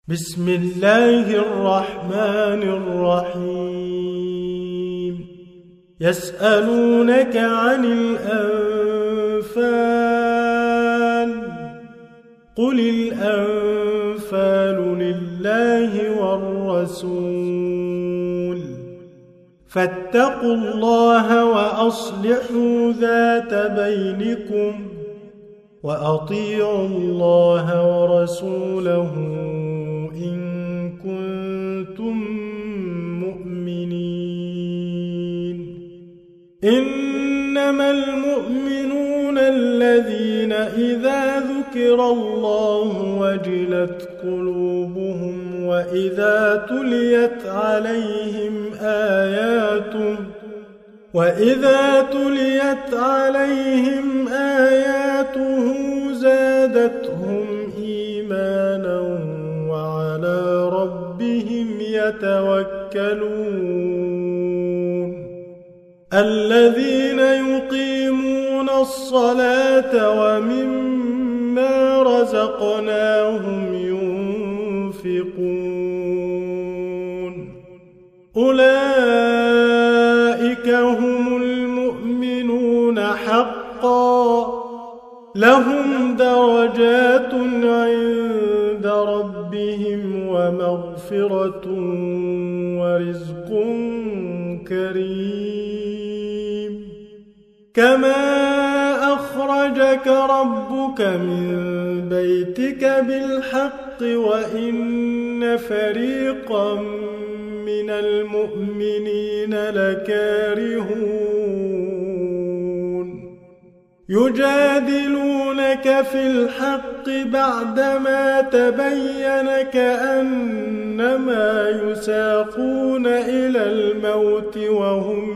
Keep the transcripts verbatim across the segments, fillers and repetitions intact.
بسم الله الرحمن الرحيم يسألونك عن الأنفال قل الأنفال لله والرسول فاتقوا الله وأصلحوا ذات بينكم وأطيعوا الله ورسوله إن كنتم مؤمنين إنما المؤمنون الذين إذا ذكر الله وجلت قلوبهم وإذا تليت عليهم آياته وإذا تليت عليهم آياته زادتهم إيمانا وعلى ربهم يتوكلون الذين يقيمون الصلاة ومما رزقناهم ينفقون أولئك هم المؤمنون حقا لهم درجات عند ربهم ومغفرة ورزق كريم كما أخرجك ربك من بيتك بالحق وإن فريقا من المؤمنين لكارهون يجادلونك في الحق بعدما تبين كأنما يساقون إلى الموت وهم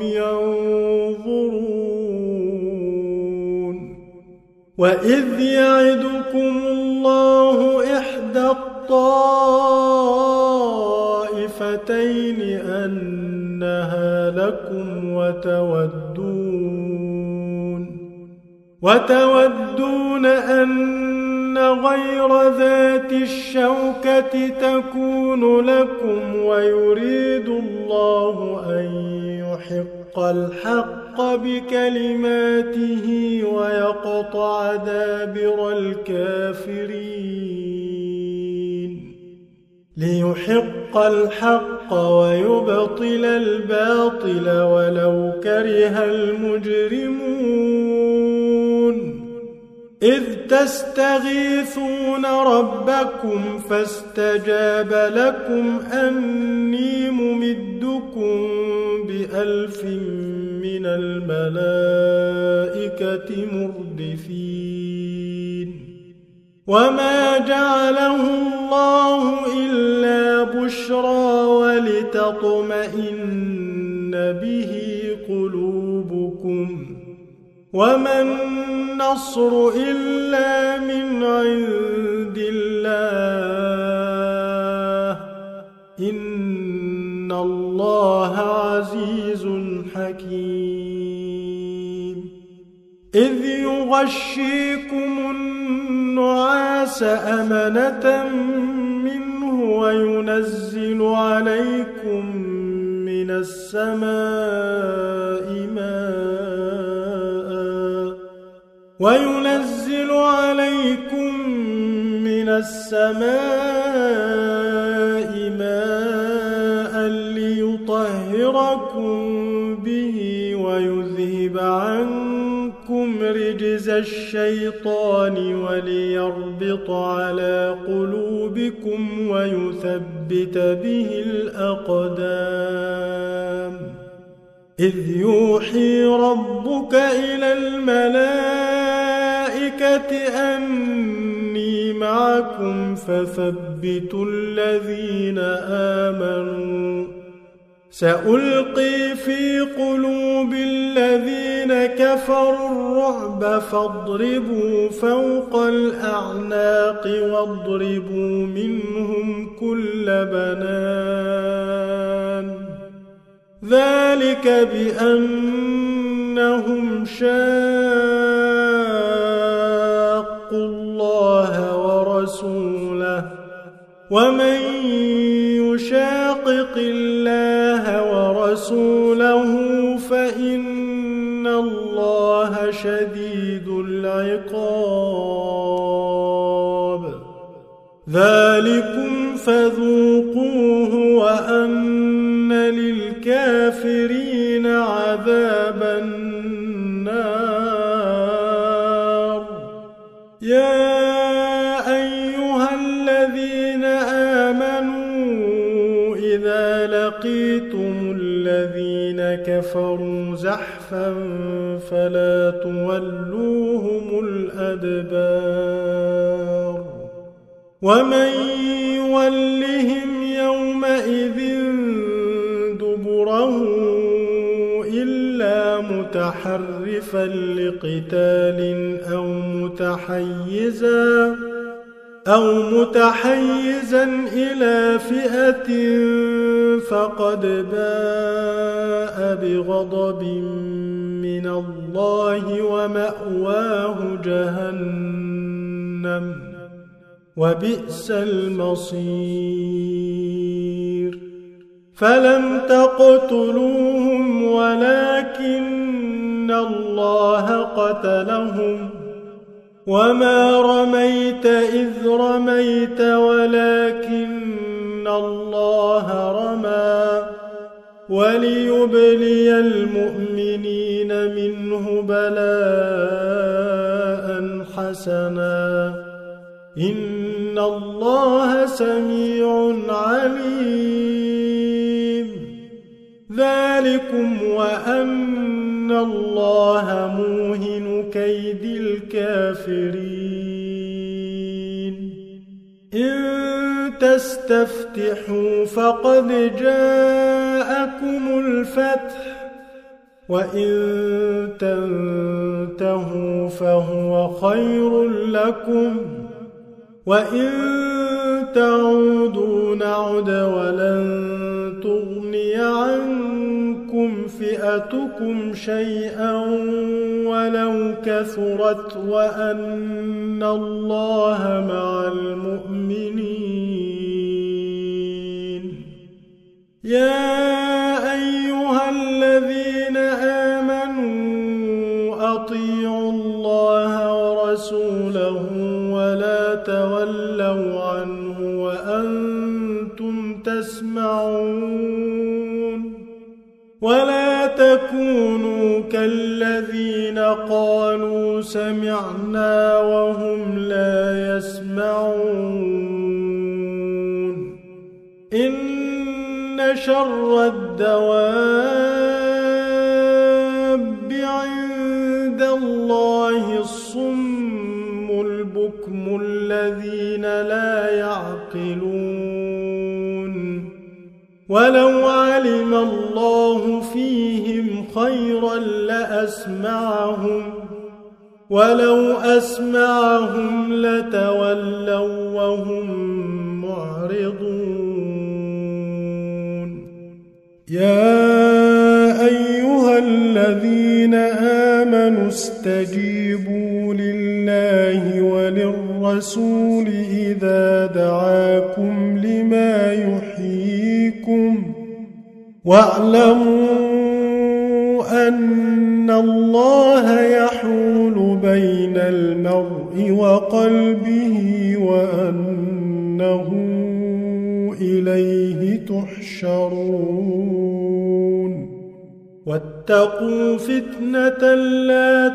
ينظرون وإذ يعدكم الله إحدى الطائفتين أنها لكم وتودون وتودون أن غير ذات الشوكة تكون لكم ويريد الله أن يحق الحق بكلماته ويقطع دابر الكافرين ليحق الحق ويبطل الباطل ولو كره المجرمون إذ تستغيثون ربكم فاستجاب لكم أني ممدكم بألف من الملائكة مردفين وما جعله الله إلا بشرى ولتطمئن به قلوبكم وما النصر إلا من عند الله إن الله عزيز حكيم إذ يغشيكم النعاس أمنة منه وينزل عليكم من السماء ماء وينزل عليكم من السماء ماء ليطهركم به ويذهب عنكم رجز الشيطان وليربط على قلوبكم ويثبت به الأقدام إذ يوحي ربك إلى الملائكة أني معكم فثبتوا الذين آمنوا سألقي في قلوب الذين كفروا الرعب فاضربوا فوق الأعناق واضربوا منهم كل بنان ذلك بأنهم شاقوا الله ورسوله ومن يشاقق الله ورسوله فإن الله شديد العقاب ذلكم فذوقوه وأن للكافرين عذاب النار يا أيها الذين آمنوا إذا لقيتم الذين كفروا زحفا فلا تولوهم الأدبار ومن يولهم يومئذ دبره إلا متحرفا لقتال أو متحيزا أو متحيزا إلى فئة فقد باء بغضب من الله ومأواه جهنم وبئس المصير فلم تقتلوهم ولكن الله قتلهم وما رميت إذ رميت ولكن الله رمى وليبلي المؤمنين منه بلاء حسنا إن الله سميع عليم ذلكم وأن الله موهن كيد الكافرين إن تستفتحوا فقد جاءكم الفتح وإن تنتهوا فهو خير لكم وإن تعودوا نعد ولن تغني عنكم فئتكم شيئا ولو كثرت وأن الله مع المؤمنين يا أيها الذين آمنوا أطيعوا الله ورسوله ولا تولوا عنه وأنتم تسمعون ولا تكونوا كالذين قالوا سمعنا وهم لا يسمعون إن شر الدواب عند الله الصم البكم الذين لا يعقلون ولو علم الله فيهم خيرا لأسمعهم ولو أسمعهم لتولوا وهم معرضون يا أيها الذين آمنوا استجيبوا لله وللرسول إذا دعاكم لما يحييكم واعلموا أن الله يحول بين المرء وقلبه وأنه إليه تحشرون واتقوا فتنة لا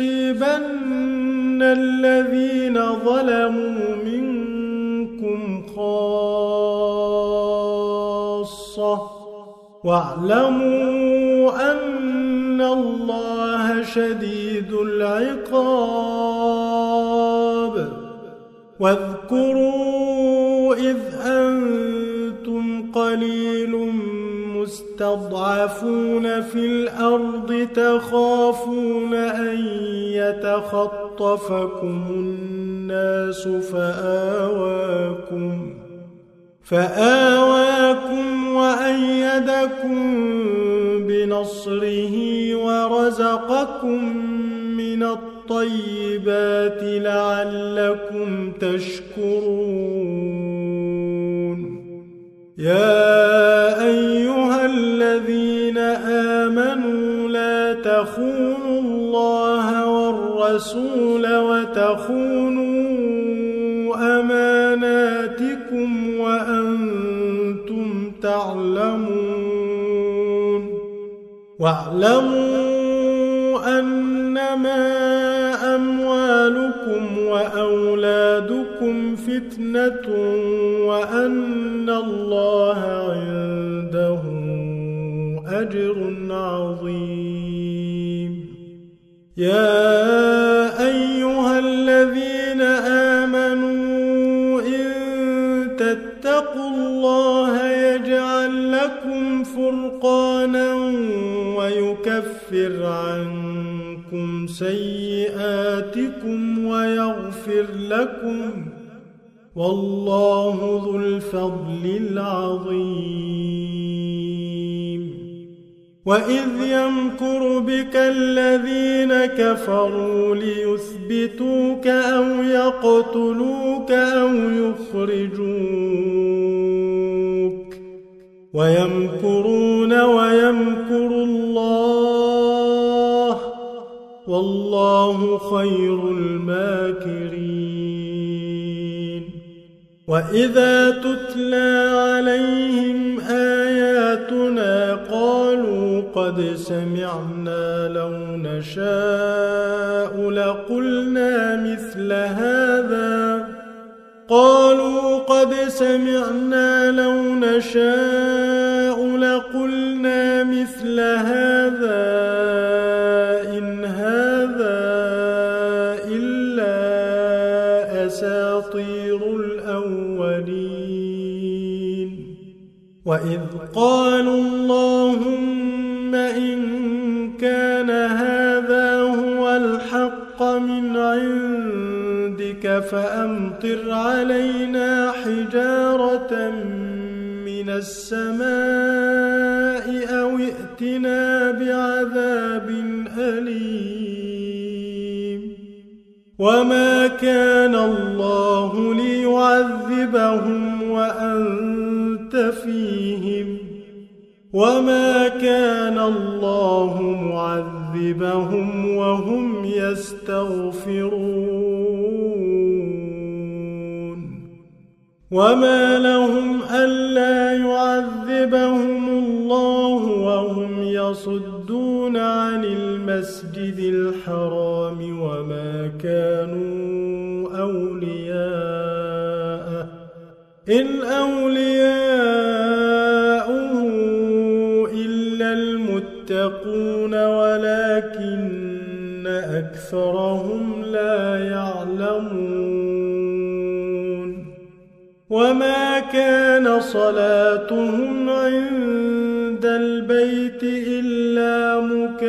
تصيبن الذين ظلموا منكم خاصة واعلموا أن الله شديد العقاب واذكروا إذ أنتم قليل مستضعفون في الأرض تخافون أن يتخطفكم الناس فآواكم فآواكم وأيدكم بنصره ورزقكم من الطيبات لعلكم تشكرون يا أيها الذين آمنوا لا تخونوا الله والرسول وتخونوا أماناتكم وأنتم تعلمون واعلموا أنما أموالكم وأولادكم فتنة وأن الله عنده أجر عظيم يا أيها الذين آمنوا إن تتقوا الله يجعل لكم فرقانا ويكفر عنكم سيئاتكم ويغفر لكم والله ذو الفضل العظيم وإذ يمكر بك الذين كفروا ليثبتوك أو يقتلوك أو يخرجوك ويمكرون ويمكر الله والله خير الماكرين وإذا تتلى عليهم آياتنا قالوا قد سمعنا لو نشاء لقلنا مثل هذا قالوا قد سمعنا لو نشاء لقلنا مثل هذا إن هذا إلا أساطير الأولين وإذ قالوا اللهم إن كان هذا هو الحق من عندك فأمطر علينا حجارة من السماء أو ائتنا بعذاب أليم وما كان الله ليعذبهم وأنت فيهم وما كان الله معذبهم وهم يستغفرون وما لهم ألا يعذبهم الله وهم يصدون عن المسجد الحرام وما كانوا أولياءه إن أولياؤه إلا المتقون ولكن أكثرهم لا يعلمون وما كان صلاتهم عند البيت إلا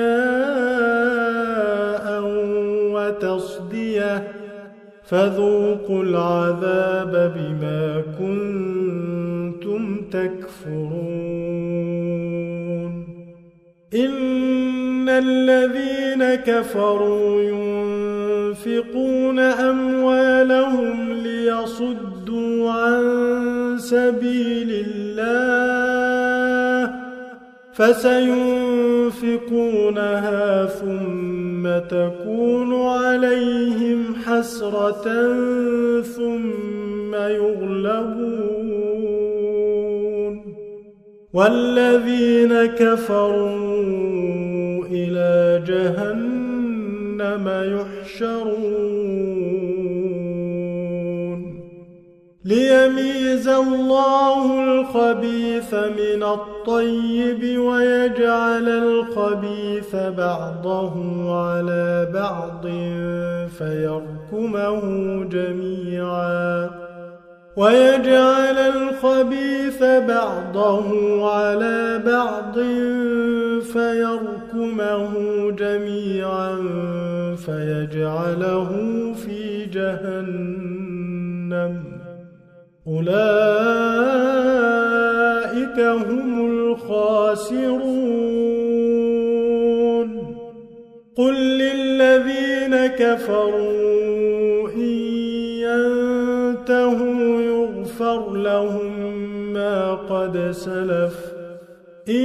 مكاء وتصدية فذوقوا العذاب بما كنتم تكفرون إن الذين كفروا ينفقون أموالهم ليصدوا عن سبيل الله فسينفقونها ثم تكون عليهم حسرة ثم يغلبون والذين كفروا إلى جهنم يحشرون ليميز الله الخبيث من الطيب ويجعل الخبيث بعضه على بعض فيركمه جميعا ويجعل الخبيث بعضه على بعض فيركمه جميعا فيجعله في جهنم أولئك هم الخاسرون قل للذين كفروا إن ينتهوا يغفر لهم ما قد سلف إن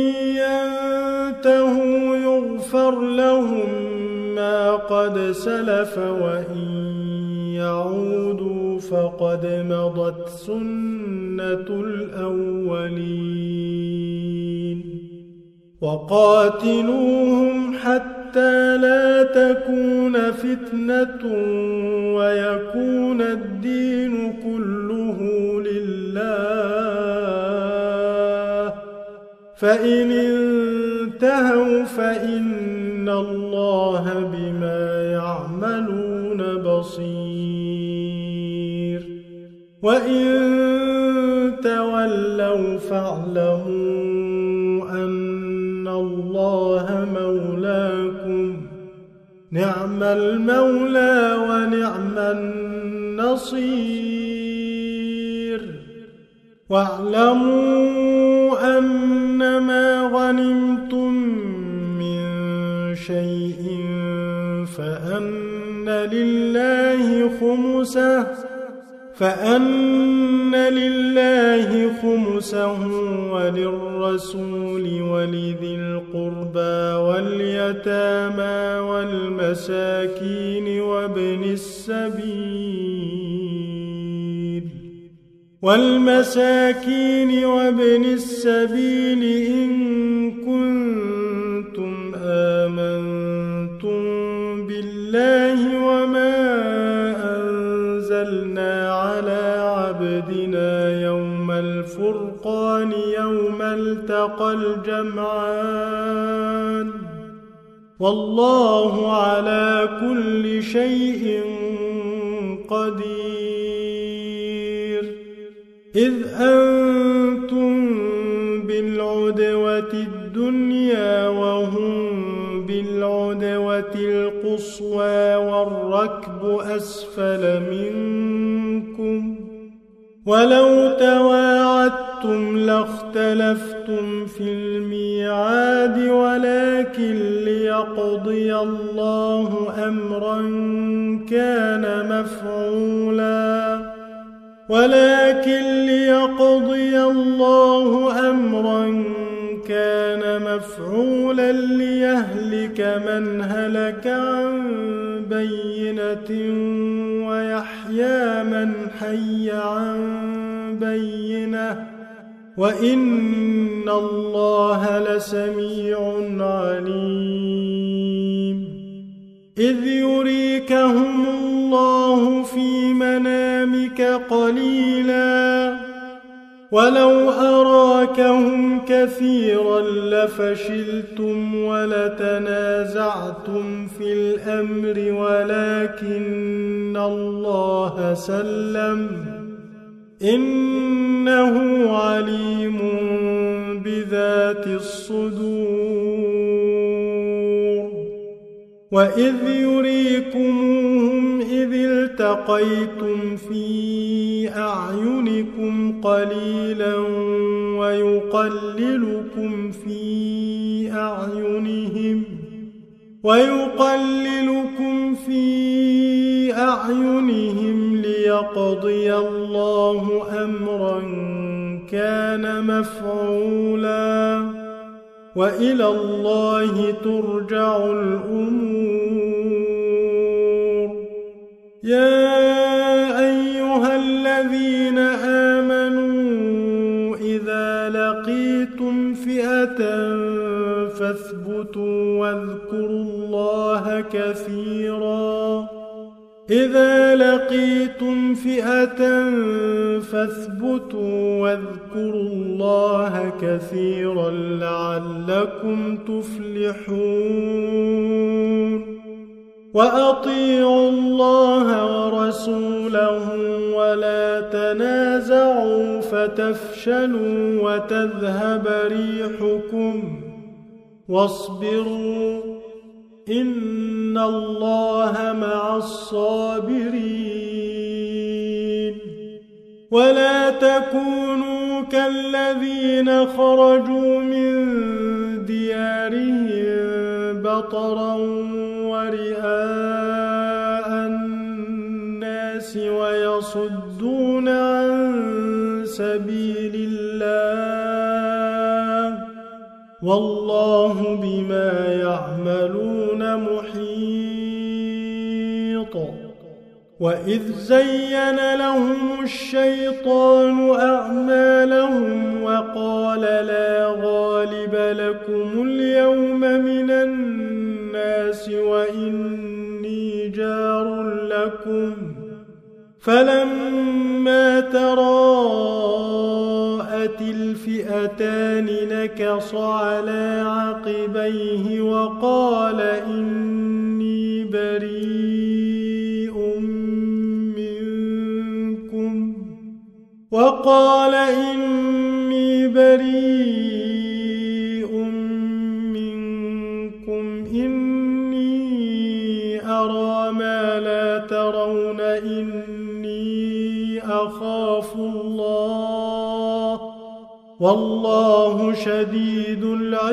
ينتهوا يغفر لهم ما قد سلف وإن يعودوا فقد مضت سنة الأولين وقاتلوهم حتى لا تكون فتنة ويكون الدين كله لله فإن انتهوا فإن الله بما يعملون بصير وإن تولوا فاعلموا أن الله مولاكم نعم المولى ونعم النصير واعلموا أنما غنمتم من شيء فأن لله خمسه فأن لله خمسه وللرسول ولذي القربى واليتامى والمساكين وابن السبيل والمساكين وابن السبيل إن كنتم آمنتم بالله وما أنزلنا على عبدنا يوم الفرقان يوم التقى الجمعان والله على كل شيء قدير إذ أنتم بالعدوة الدنيا وهم بالعدوة القصوى والركب أسفل منكم ولو تواعدتم لاختلفتم في الميعاد ولكن ليقضي الله أمرا كان مفعولا ولكن ليقضي الله أمرا كان مفعولا ليهلك من هلك عن بينة ويحيى من حي عن بينة وإن الله لسميع عليم إذ يريكهم الله في منامك قليلا ولو أراكهم كثيرا لفشلتم ولتنازعتم في الأمر ولكن الله سلم إنه عليم بذات الصدور وإذ يريكموهم إذ التقيتم في أعينكم قليلا ويقللكم في أعينهم ويقللكم في أعينهم ليقضي الله أمرا كان مفعولا وإلى الله ترجع الأمور يا أيها الذين آمنوا إذا لقيتم فئة فاثبتوا واذكروا الله كثيرا إذا لقيتم فئة فاثبتوا واذكروا الله كثيرا لعلكم تفلحون وأطيعوا الله ورسوله ولا تنازعوا فتفشلوا وتذهب ريحكم واصبروا إن الله مع الصابرين ولا تكونوا كالذين خرجوا من ديارهم بطرا ورئاء الناس ويصدون عن سبيل سبيل الله والله بما يعملون محيط. وإذ زين لهم الشيطان أعمالهم وقال لا غالب لكم اليوم من الناس وإني جار لكم فلما تراءت الفئتان نكص على عقبيه وقال إني بريء منكم وقال إني بريء منكم إني أرى ما لا ترون إني أخاف الله والله شديد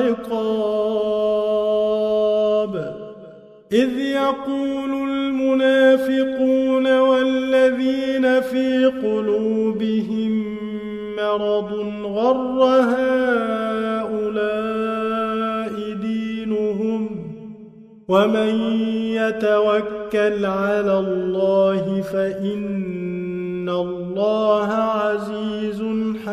العقاب. إذ يقول المنافقون والذين في قلوبهم مرض غر هؤلاء دينهم ومن يتوكل على الله فإن الله عزيز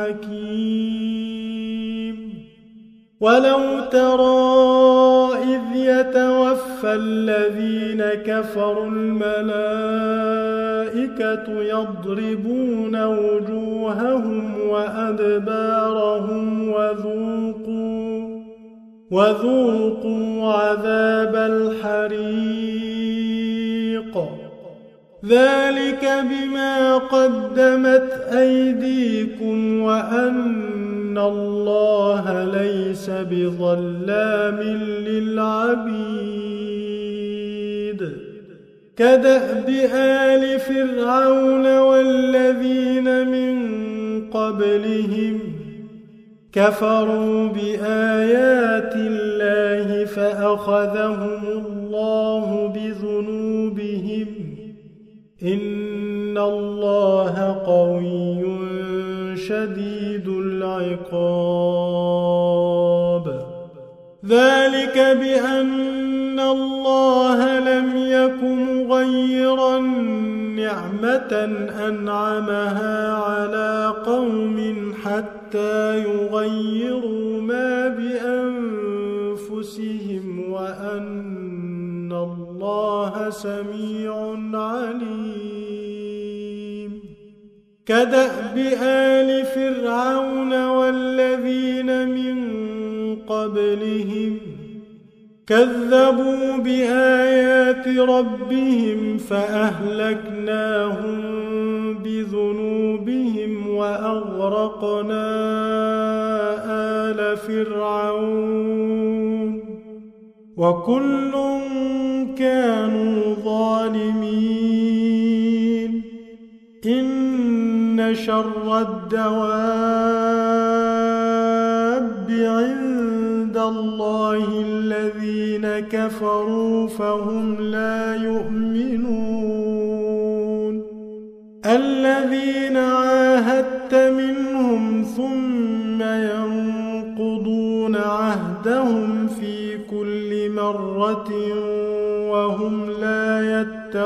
حكيم. ولو ترى إذ يتوفى الذين كفروا الملائكة يضربون وجوههم وأدبارهم وذوقوا وذوقوا عذاب الحريق ذلك بما قدمت أيديكم وأن الله ليس بظلام للعبيد. كدأب آل فرعون والذين من قبلهم كفروا بآيات الله فأخذهم الله بذنوبهم إن الله قوي شديد العقاب. ذلك بأن الله لم يكن مغيرا نعمة أنعمها على قوم حتى يغيروا ما بأنفسهم وأن الله سميع عليم. كدأب آل فرعون والذين من قبلهم كذبوا بآيات ربهم فأهلكناهم بذنوبهم وأغرقنا آل فرعون وكل كانوا ظالمين. إن شر الدواب عند الله الذين كفروا فهم لا يؤمنون. الذين عاهدت منهم ثم ينقضون عهدهم في كل مرة وهم لا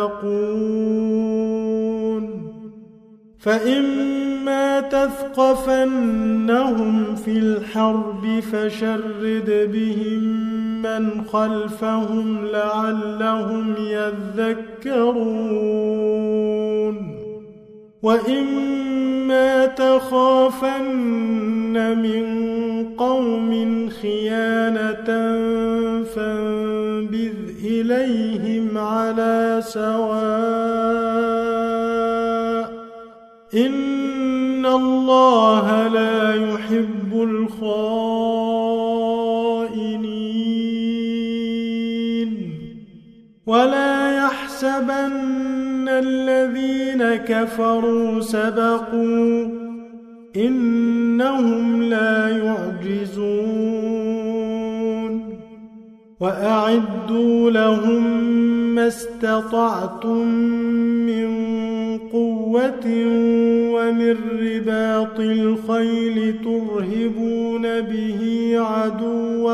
يتقون. فإما تثقفنهم في الحرب فشرد بهم من خلفهم لعلهم يذكرون. وإما تخافن من قوم خيانة فانبذ إليهم على سواء إن الله لا يحب الخائنين. ولا يحسبن الذين كفروا سبقوا إنهم لا يعجزون. وأعدوا لهم ما استطعتم من قوة قوة ومن رباط الخيل ترهبون به عدو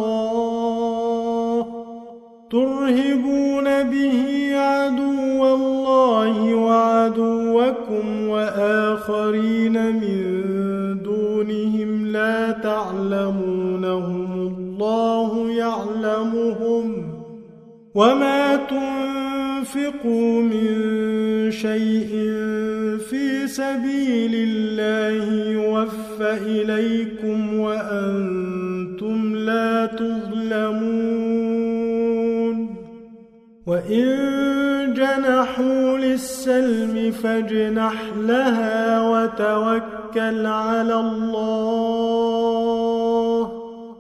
الله ترهبون به عدو الله وعدوكم وآخرين من دونهم لا تعلمونهم الله يعلمهم وما تنفقوا من شيء في سبيل الله يوفى إليكم وأنتم لا تظلمون وإن جنحوا للسلم فاجنح لها وتوكل على الله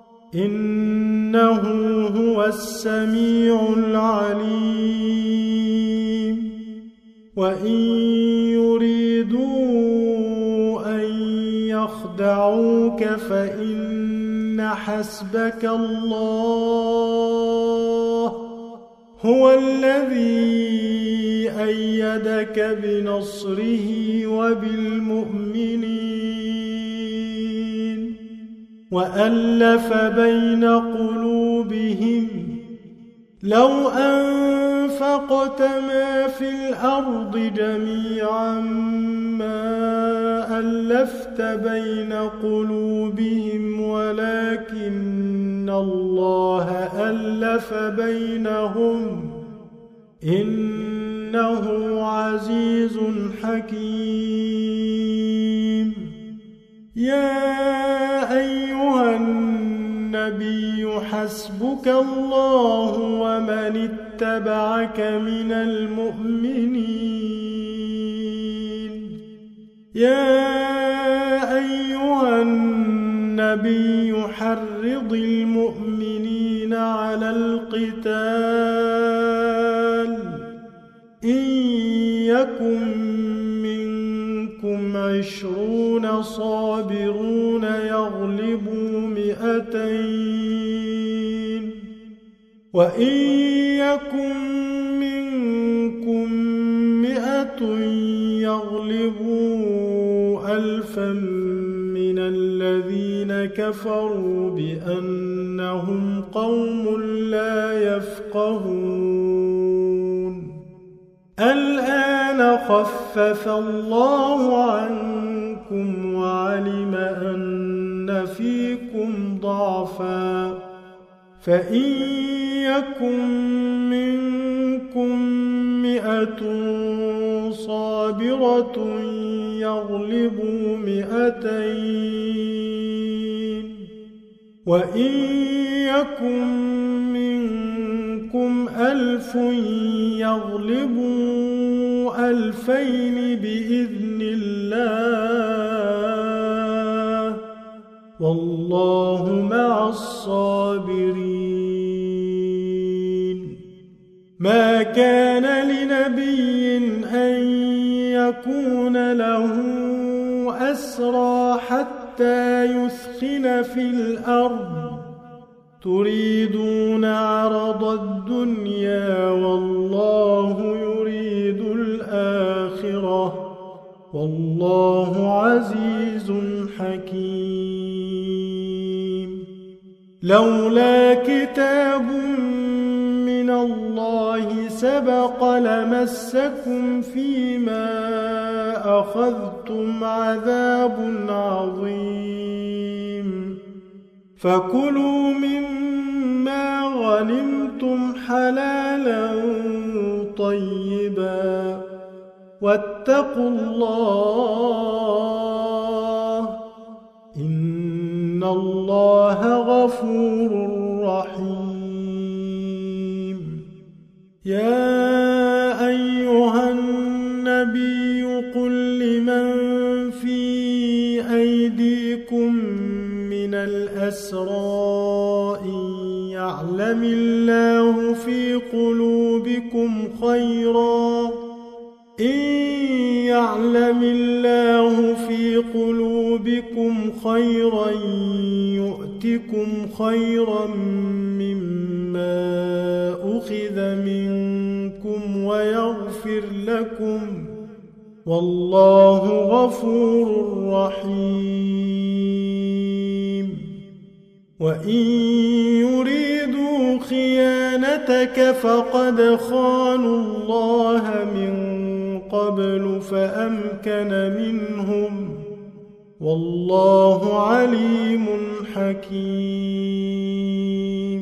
إنه هو السميع العليم وإن يريدوا أن يخدعوك فإن حسبك الله هو الذي أيدك بنصره وبالمؤمنين وألف بين قلوبهم لو أنفقت ما في الأرض جميعا ما ألفت بين قلوبهم ولكن الله ألف بينهم إنه عزيز حكيم يا أيها النبي حسبك الله ومن اتبعك من المؤمنين يا أيها النبي حرض المؤمنين على القتال إن يكن منكم عشرون صابرون يغلبوا مئتين وإن يكن منكم مئة يغلبوا ألفا من الذين كفروا بأنهم قوم لا يفقهون الآن خفف الله عنكم وعلم أن فيكم ضعفا فإن يكن منكم مئة صابرة يغلبوا مئتين وإن يكن منكم ألف يغلبوا ألفين بإذن الله والله مع الصابرين ما كان لنبي أن يكون له أسرى حتى يثخن في الأرض تريدون عرض الدنيا والله يريد الآخرة والله عزيز حكيم لولا كتاب من الله سبق لمسكم فيما أخذتم عذاب عظيم فكلوا مما غنمتم حلالا طيبا واتقوا الله إن الله غفور رحيم يا أيها النبي قل لمن في أيديكم من الأسرى إن يعلم الله في قلوبكم خيرا إن يعلم الله في قلوبكم خيرا يؤتكم خيرا مما أخذ منكم ويغفر لكم والله غفور رحيم وإن يريدوا خيانتك فقد خانوا الله من قبل فأمكن منهم والله عليم حكيم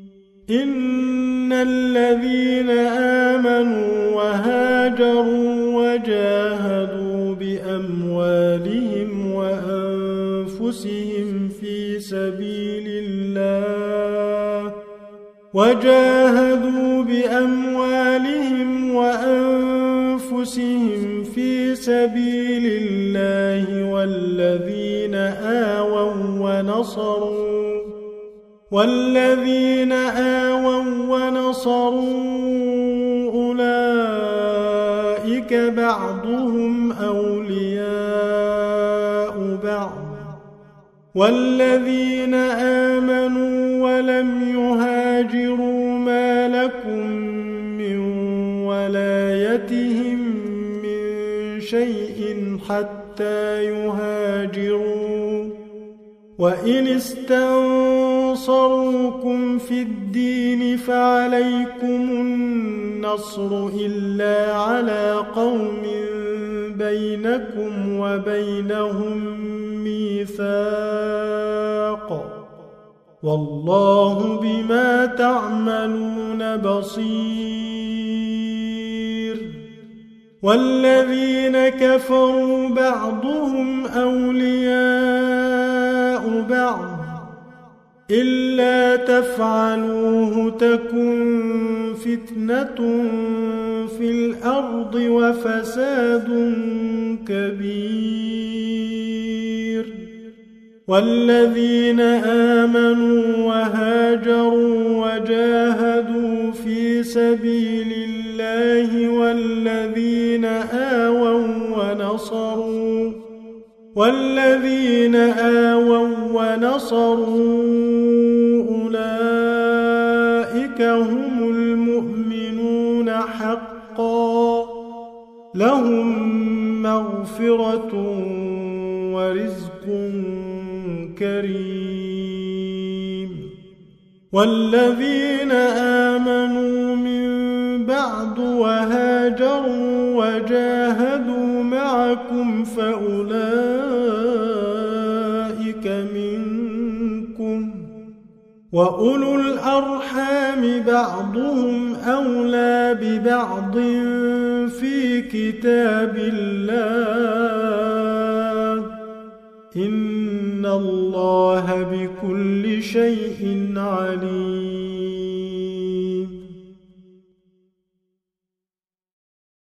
إن الذين آمنوا وهاجروا وجاهدوا بأموالهم وأنفسهم في سبيل الله وجاهدوا بأموالهم وأنفسهم في سبيل الله والذين آووا ونصروا والذين آووا ونصروا أولئك بعضهم أولياء بعض والذين آمنوا ولم يهاجروا ما لكم من ولايتهم من شيء حتى يهاجروا وإن استنصروكم في الدين فعليكم النصر إلا على قوم بينكم وبينهم ميثاق والله بما تعملون بصير والذين كفروا بعضهم أولياء بعض إلا تفعلوه تكن فتنة في الأرض وفساد كبير والذين آمنوا وهاجروا وجاهدوا في سبيل الله والذين آووا ونصروا والذين آووا ونصروا أولئك هم المؤمنون حقا لهم مغفرة ورزق كريم والذين آمنوا من بعد وهاجروا وجاهدوا معكم فأولئك منكم وأولو الأرحام بعضهم أولى ببعض في كتاب الله إن الله بكل شيء عليم